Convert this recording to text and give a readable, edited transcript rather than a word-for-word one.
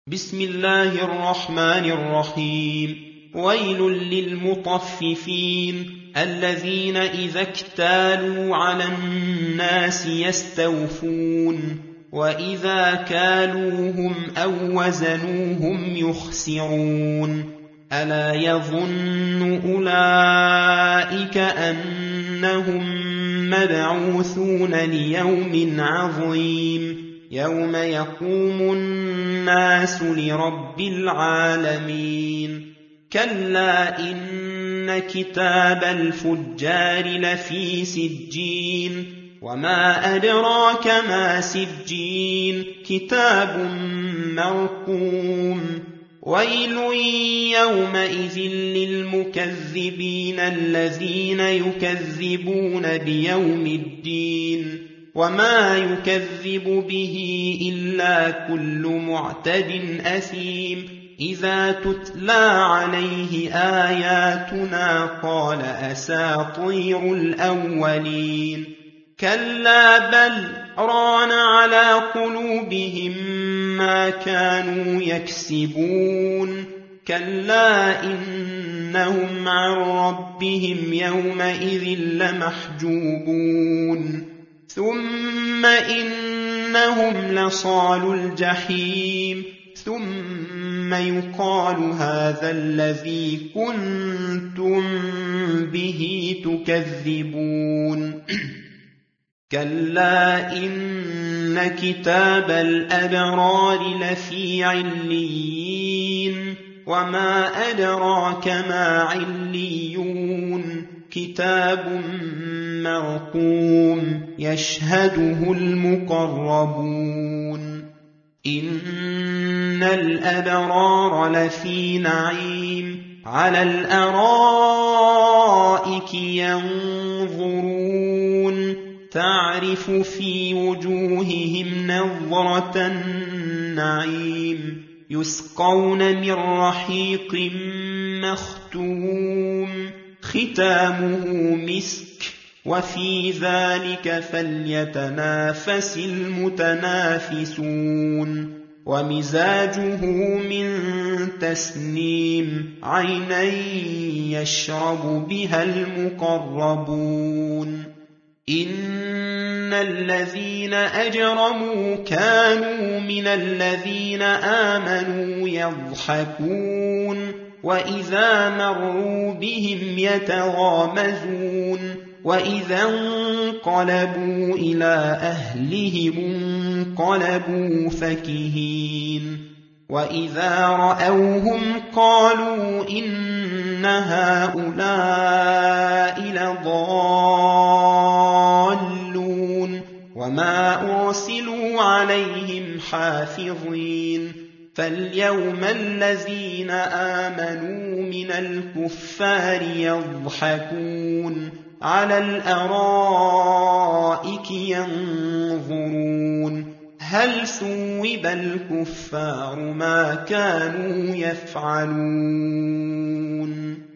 بسم الله الرحمن الرحيم. ويل للمطففين الذين إذا اكتالوا على الناس يستوفون وإذا كالوهم أو وزنوهم يخسرون ألا يظن أولئك أنهم مبعوثون ليوم عظيم يوم يقوم الناس لرب العالمين كلا إن كتاب الفجار لفي سجين وما أدراك ما سجين كتاب مرقوم ويل يومئذ للمكذبين الذين يكذبون بيوم الدين وما يكذب به إلا كل معتد أثيم إذا تتلى عليه آياتنا قال أساطير الأولين كلا بل ران على قلوبهم ما كانوا يكسبون كلا إنهم عن ربهم يومئذ لمحجوبون ثم إنهم لصالوا الجحيم ثم يقال هذا الذي كنتم به تكذبون كلا إن كتاب الأبرار لفي عليين وما أدراك ما عليون كتاب مرقوم يشهده المقربون إن الأبرار لفي نعيم على الأرائك ينظرون تعرف في وجوههم نظرة النعيم يسقون من رحيق مختوم ختامه مسك وفي ذلك فليتنافس المتنافسون ومزاجه من تسنيم عينا يشرب بها المقربون إن الذين أجرموا كانوا من الذين آمنوا يضحكون وإذا مروا بهم يتغامزون وإذا انقلبوا إلى أهلهم انقلبوا فكهين وإذا رأوهم قالوا إن هؤلاء لضالون وما أرسلوا عليهم حافظين فاليوم الذين آمنوا من الكفار يضحكون على الأرائك ينظرون هل ثوب الكفار ما كانوا يفعلون